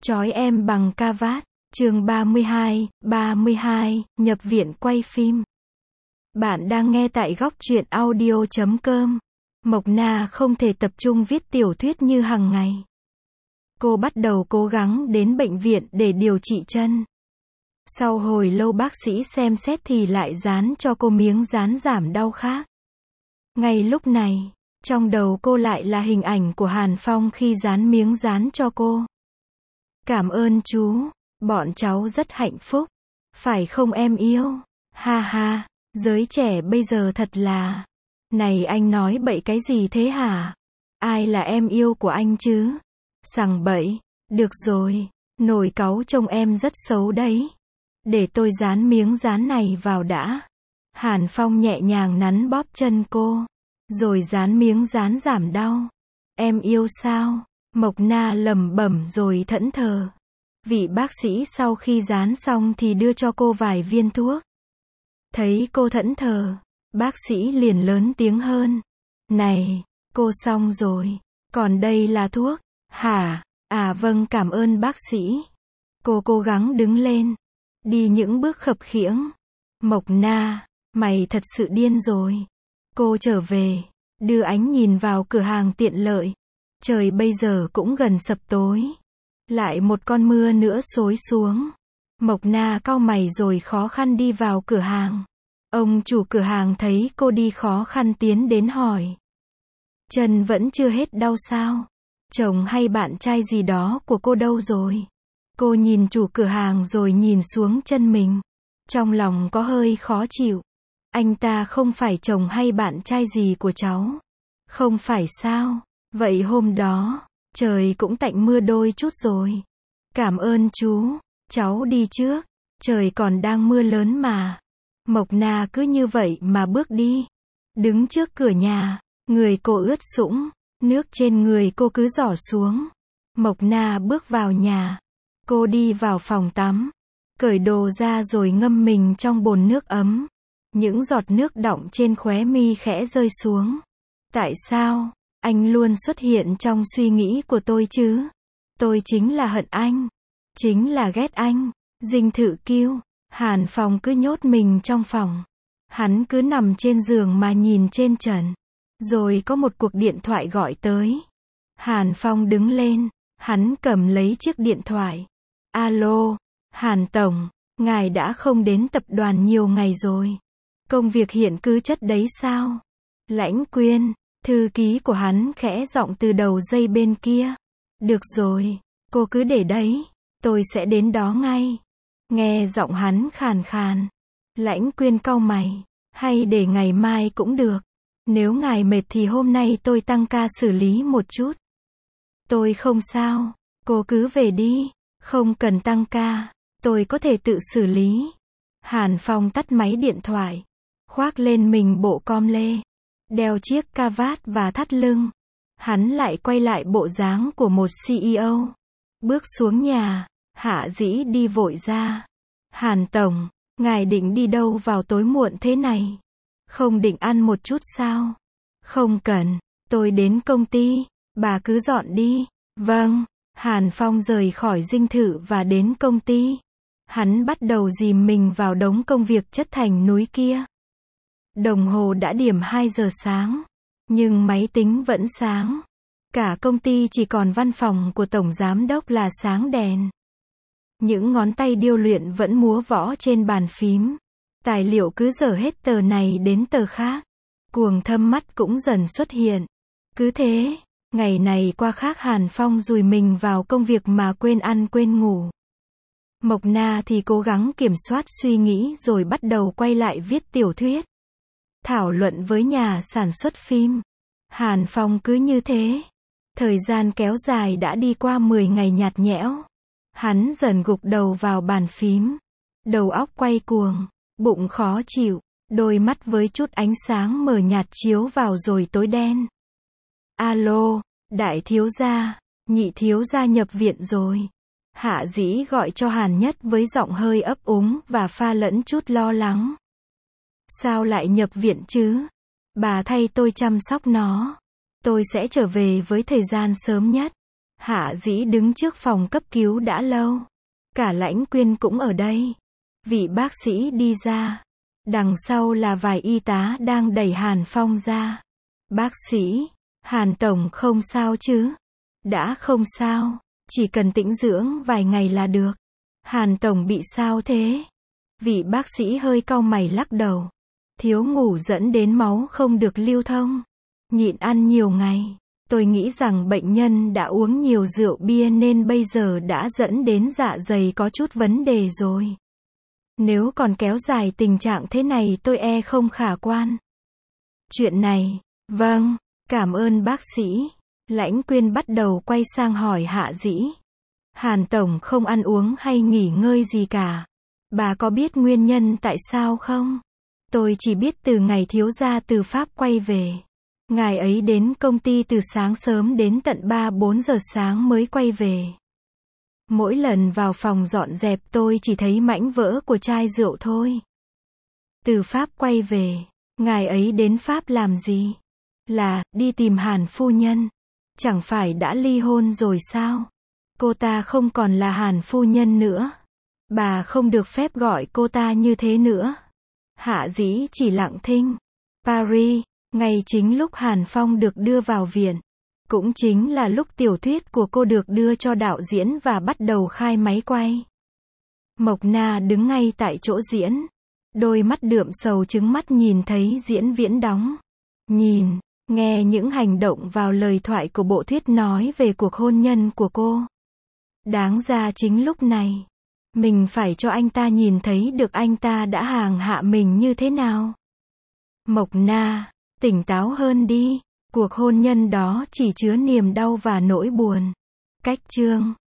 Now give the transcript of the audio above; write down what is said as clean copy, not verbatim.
Trói em bằng ca vát. Chương 32, nhập viện quay phim. Bạn đang nghe tại góc truyện audio.com. Mộc Na không thể tập trung viết tiểu thuyết như hàng ngày. Cô bắt đầu cố gắng đến bệnh viện để điều trị chân. Sau hồi lâu bác sĩ xem xét thì lại dán cho cô miếng dán giảm đau khác. Ngay lúc này, trong đầu cô lại là hình ảnh của Hàn Phong khi dán miếng dán cho cô. Cảm ơn chú, bọn cháu rất hạnh phúc. Phải không em yêu? Ha ha, giới trẻ bây giờ thật là... Này anh nói bậy cái gì thế hả? Ai là em yêu của anh chứ? Sằng bậy, được rồi, nổi cáu trông em rất xấu đấy. Để tôi dán miếng dán này vào đã. Hàn Phong nhẹ nhàng nắn bóp chân cô, rồi dán miếng dán giảm đau. Em yêu sao? Mộc Na lẩm bẩm rồi thẫn thờ. Vị bác sĩ sau khi dán xong thì đưa cho cô vài viên thuốc. Thấy cô thẫn thờ, bác sĩ liền lớn tiếng hơn. Này, cô xong rồi, còn đây là thuốc. Hả? À vâng, cảm ơn bác sĩ. Cô cố gắng đứng lên, đi những bước khập khiễng. Mộc Na, mày thật sự điên rồi. Cô trở về, đưa ánh nhìn vào cửa hàng tiện lợi. Trời bây giờ cũng gần sập tối. Lại một con mưa nữa xối xuống. Mộc Na cau mày rồi khó khăn đi vào cửa hàng. Ông chủ cửa hàng thấy cô đi khó khăn tiến đến hỏi. Chân vẫn chưa hết đau sao? Chồng hay bạn trai gì đó của cô đâu rồi? Cô nhìn chủ cửa hàng rồi nhìn xuống chân mình. Trong lòng có hơi khó chịu. Anh ta không phải chồng hay bạn trai gì của cháu. Không phải sao? Vậy hôm đó, trời cũng tạnh mưa đôi chút rồi. Cảm ơn chú, cháu đi trước. Trời còn đang mưa lớn mà. Mộc Na cứ như vậy mà bước đi. Đứng trước cửa nhà, người cô ướt sũng, nước trên người cô cứ rỏ xuống. Mộc Na bước vào nhà. Cô đi vào phòng tắm, cởi đồ ra rồi ngâm mình trong bồn nước ấm. Những giọt nước đọng trên khóe mi khẽ rơi xuống. Tại sao anh luôn xuất hiện trong suy nghĩ của tôi chứ? Tôi chính là hận anh, chính là ghét anh. Dinh Thự kêu. Hàn Phong cứ nhốt mình trong phòng. Hắn cứ nằm trên giường mà nhìn trên trần. Rồi có một cuộc điện thoại gọi tới. Hàn Phong đứng lên, hắn cầm lấy chiếc điện thoại. Alo, Hàn Tổng, ngài đã không đến tập đoàn nhiều ngày rồi. Công việc hiện cứ chất đấy sao? Lãnh Quyên, thư ký của hắn khẽ giọng từ đầu dây bên kia. Được rồi, cô cứ để đấy, tôi sẽ đến đó ngay. Nghe giọng hắn khàn khàn. Lãnh Quyên cau mày. Hay để ngày mai cũng được. Nếu ngài mệt thì hôm nay tôi tăng ca xử lý một chút. Tôi không sao, cô cứ về đi. Không cần tăng ca, tôi có thể tự xử lý. Hàn Phong tắt máy điện thoại. Khoác lên mình bộ com lê. Đeo chiếc cà vạt và thắt lưng. Hắn lại quay lại bộ dáng của một CEO. Bước xuống nhà. Hạ Dĩ đi vội ra. Hàn Tổng, ngài định đi đâu vào tối muộn thế này? Không định ăn một chút sao? Không cần, tôi đến công ty, bà cứ dọn đi. Vâng, Hàn Phong rời khỏi dinh thự và đến công ty. Hắn bắt đầu dìm mình vào đống công việc chất thành núi kia. Đồng hồ đã điểm 2 giờ sáng, nhưng máy tính vẫn sáng. Cả công ty chỉ còn văn phòng của tổng giám đốc là sáng đèn. Những ngón tay điêu luyện vẫn múa võ trên bàn phím. Tài liệu cứ dở hết tờ này đến tờ khác. Cuồng thâm mắt cũng dần xuất hiện. Cứ thế, ngày này qua khác Hàn Phong dùi mình vào công việc mà quên ăn quên ngủ. Mộc Na thì cố gắng kiểm soát suy nghĩ rồi bắt đầu quay lại viết tiểu thuyết. Thảo luận với nhà sản xuất phim. Hàn Phong cứ như thế. Thời gian kéo dài đã đi qua 10 ngày nhạt nhẽo. Hắn dần gục đầu vào bàn phím. Đầu óc quay cuồng, bụng khó chịu, đôi mắt với chút ánh sáng mờ nhạt chiếu vào rồi tối đen. Alo, đại thiếu gia, nhị thiếu gia nhập viện rồi. Hạ Dĩ gọi cho Hàn Nhất với giọng hơi ấp úng và pha lẫn chút lo lắng. Sao lại nhập viện chứ? Bà thay tôi chăm sóc nó. Tôi sẽ trở về với thời gian sớm nhất. Hạ Dĩ đứng trước phòng cấp cứu đã lâu. Cả Lãnh Quyên cũng ở đây. Vị bác sĩ đi ra. Đằng sau là vài y tá đang đẩy Hàn Phong ra. Bác sĩ, Hàn Tổng không sao chứ? Đã không sao, chỉ cần tĩnh dưỡng vài ngày là được. Hàn Tổng bị sao thế? Vị bác sĩ hơi cau mày lắc đầu. Thiếu ngủ dẫn đến máu không được lưu thông. Nhịn ăn nhiều ngày. Tôi nghĩ rằng bệnh nhân đã uống nhiều rượu bia nên bây giờ đã dẫn đến dạ dày có chút vấn đề rồi. Nếu còn kéo dài tình trạng thế này tôi e không khả quan. Chuyện này, vâng, cảm ơn bác sĩ. Lãnh Quyên bắt đầu quay sang hỏi Hạ Dĩ. Hàn Tổng không ăn uống hay nghỉ ngơi gì cả. Bà có biết nguyên nhân tại sao không? Tôi chỉ biết từ ngày thiếu gia từ Pháp quay về. Ngài ấy đến công ty từ sáng sớm đến tận 3-4 giờ sáng mới quay về. Mỗi lần vào phòng dọn dẹp tôi chỉ thấy mảnh vỡ của chai rượu thôi. Từ Pháp quay về, ngài ấy đến Pháp làm gì? Là, đi tìm Hàn phu nhân. Chẳng phải đã ly hôn rồi sao? Cô ta không còn là Hàn phu nhân nữa. Bà không được phép gọi cô ta như thế nữa. Hạ Dĩ chỉ lặng thinh. Paris, ngay chính lúc Hàn Phong được đưa vào viện. Cũng chính là lúc tiểu thuyết của cô được đưa cho đạo diễn và bắt đầu khai máy quay. Mộc Na đứng ngay tại chỗ diễn. Đôi mắt đượm sầu trứng mắt nhìn thấy diễn viên đóng. Nhìn, nghe những hành động vào lời thoại của bộ thuyết nói về cuộc hôn nhân của cô. Đáng ra chính lúc này, mình phải cho anh ta nhìn thấy được anh ta đã hàng hạ mình như thế nào. Mộc Na, tỉnh táo hơn đi. Cuộc hôn nhân đó chỉ chứa niềm đau và nỗi buồn. Cách chương